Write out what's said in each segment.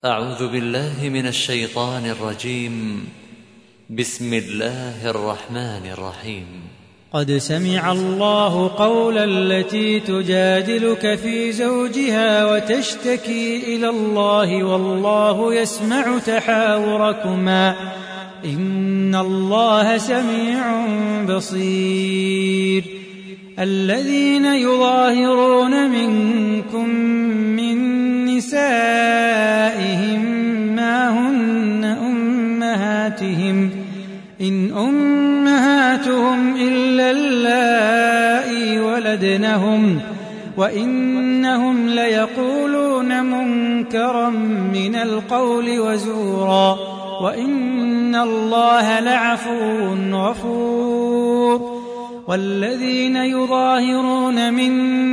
أعوذ بالله من الشيطان الرجيم. بسم الله الرحمن الرحيم. قد سمع الله قول التي تجادلك في زوجها وتشتكي إلى الله والله يسمع تحاوركما إن الله سميع بصير. الذين يظاهرون منكم من نسائهم ما هن أمهاتهم إن أمهاتهم إلا اللائي ولدنهم وإنهم ليقولون منكرا من القول وزورا وإن الله لعفو غفور. والذين يظاهرون من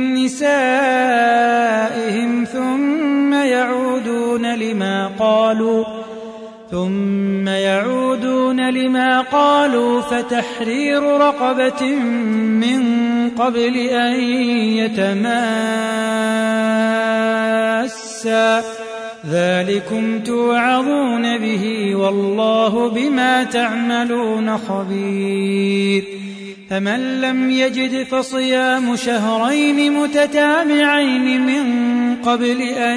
نسائهم ثم يعودون لما قالوا فتحرير رقبة من قبل أن يتماسا ذلكم توعظون به والله بما تعملون خبير. فمن لم يجد فصيام شهرين متتابعين من قبل أن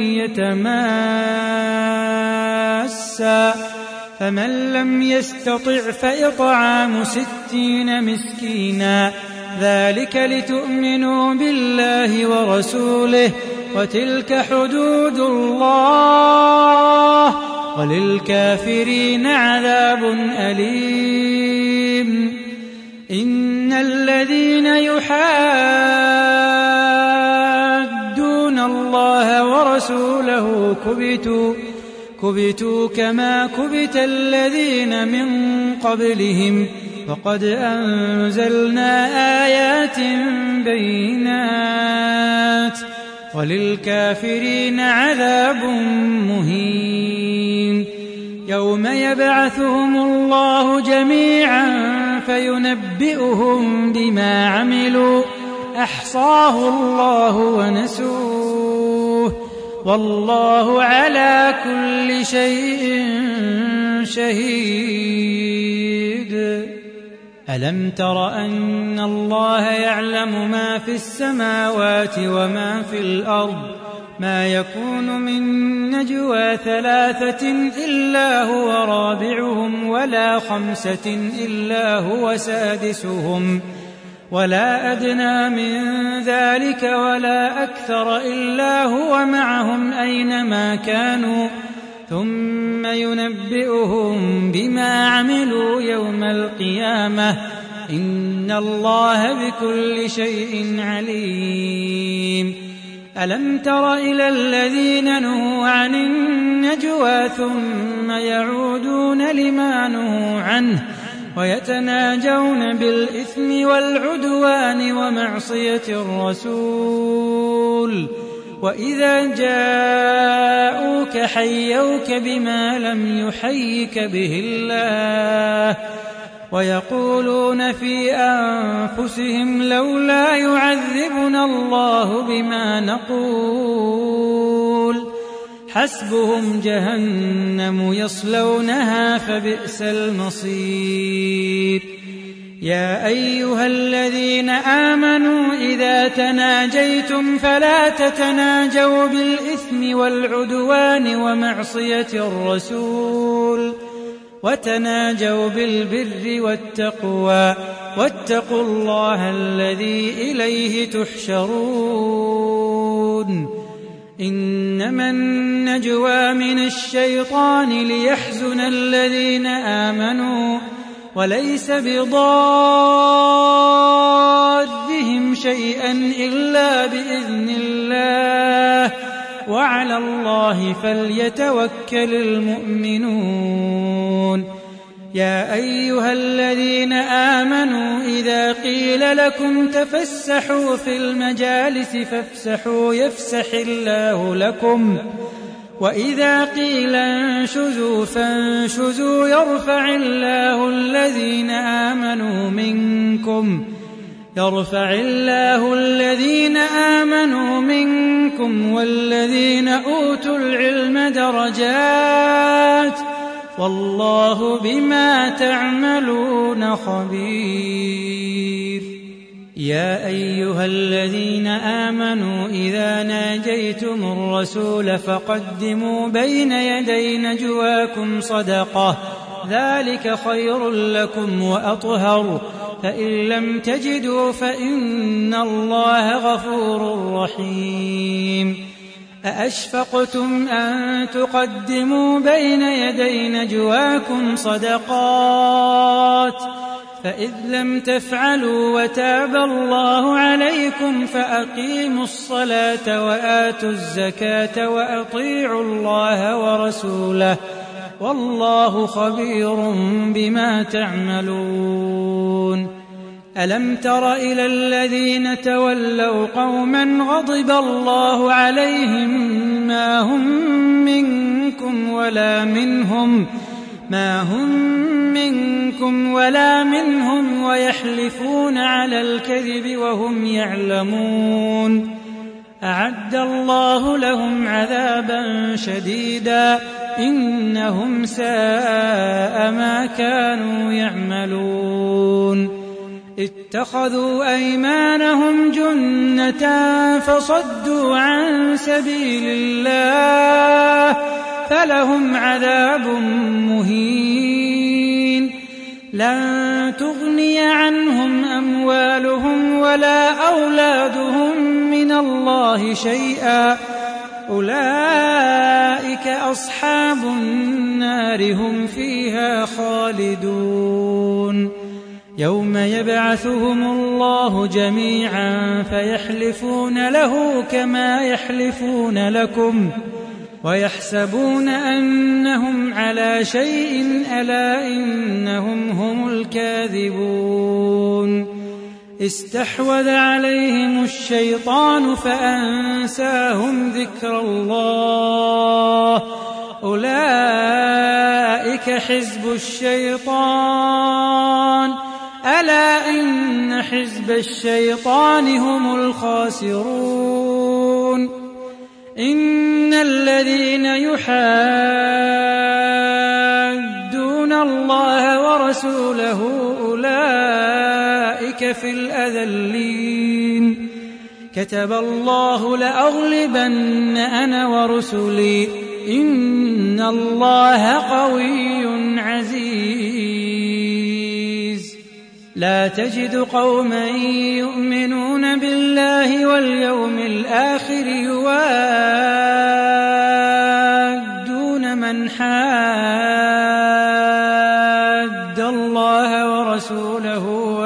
يتماسا فمن لم يستطع فإطعام 60 مسكينا ذلك لتؤمنوا بالله ورسوله وتلك حدود الله وللكافرين عذاب أليم. إن الذين يحادون الله ورسوله كبتوا كما كبت الذين من قبلهم وقد أنزلنا آيات بينات وللكافرين عذاب مهين. يوم يبعثهم الله جميعا فينبئهم بما عملوا أحصاه الله ونسوه والله على كل شيء شهيد. ألم تر أن الله يعلم ما في السماوات وما في الأرض ما يكون من نجوى 3 إلا هو رابعهم ولا 5 إلا هو سادسهم ولا أدنى من ذلك ولا أكثر إلا هو معهم أينما كانوا ثم ينبئهم بما عملوا يوم القيامة إن الله بكل شيء عليم. ألم تر إلى الذين نهوا عن النجوى ثم يعودون لما نهوا عنه ويتناجون بالإثم والعدوان ومعصية الرسول وإذا جاءوك حيوك بما لم يحيك به الله ويقولون في أنفسهم لولا يعذبنا الله بما نقول حسبهم جهنم يصلونها فبئس المصير. يا أيها الذين آمنوا إذا تناجيتم فلا تتناجوا بالإثم والعدوان ومعصية الرسول وتناجوا بالبر والتقوى واتقوا الله الذي إليه تحشرون. إنما النجوى من الشيطان ليحزن الذين آمنوا وليس بضارهم شيئا إلا بإذن الله وعلى الله فليتوكل المؤمنون. يا أيها الذين آمنوا إذا قيل لكم تفسحوا في المجالس فافسحوا يفسح الله لكم وإذا قيل انشزوا فانشزوا يرفع الله الذين آمنوا منكم يرفع الله الذين آمنوا منكم والذين أوتوا العلم درجات والله بما تعملون خبير. يا أيها الذين آمنوا إذا ناجيتم الرسول فقدموا بين يدي نجواكم صدقة ذلك خير لكم وأطهر فإن لم تجدوا فإن الله غفور رحيم. أأشفقتم أن تقدموا بين يدي نجواكم صدقات فإذ لم تفعلوا وتاب الله عليكم فأقيموا الصلاة وآتوا الزكاة وأطيعوا الله ورسوله والله خبير بما تعملون. ألم تر إلى الذين تولوا قوما غضب الله عليهم ما هم منكم ولا منهم ويحلفون على الكذب وهم يعلمون. أعد الله لهم عذابا شديدا إنهم ساء ما كانوا يعملون. اتخذوا أيمانهم جنة فصدوا عن سبيل الله فلهم عذاب مهين. لن تغني عنهم أموالهم ولا أولادهم من الله شيئا أولئك أصحاب النار هم فيها خالدون. يوم يبعثهم الله جميعا فيحلفون له كما يحلفون لكم ويحسبون أنهم على شيء ألا إنهم هم الكاذبون. استحوذ عليهم الشيطان فأنساهم ذكر الله أولئك حزب الشيطان ألا إن حزب الشيطان هم الخاسرون. إن الذين يحادون الله ورسوله أولئك في الأذلين. كتب الله لأغلبن أنا ورسلي إن الله قوي عزيز. لا تجد قوما يؤمنون بالله واليوم الآخر يوادون من حاد الله ورسوله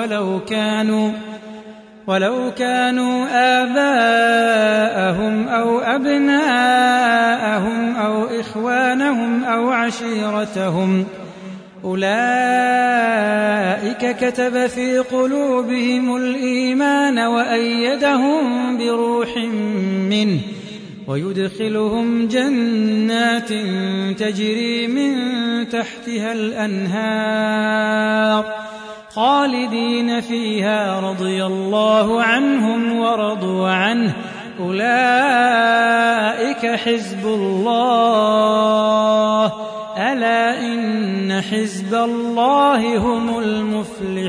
ولو كانوا آباءهم أو أبناءهم أو إخوانهم أو عشيرتهم أولئك كتب في قلوبهم الإيمان وأيدهم بروح منه ويدخلهم جنات تجري من تحتها الأنهار خالدين فيها رضي الله عنهم ورضوا عنه أولئك حزب الله ألا إن حزب الله هم المفلحون.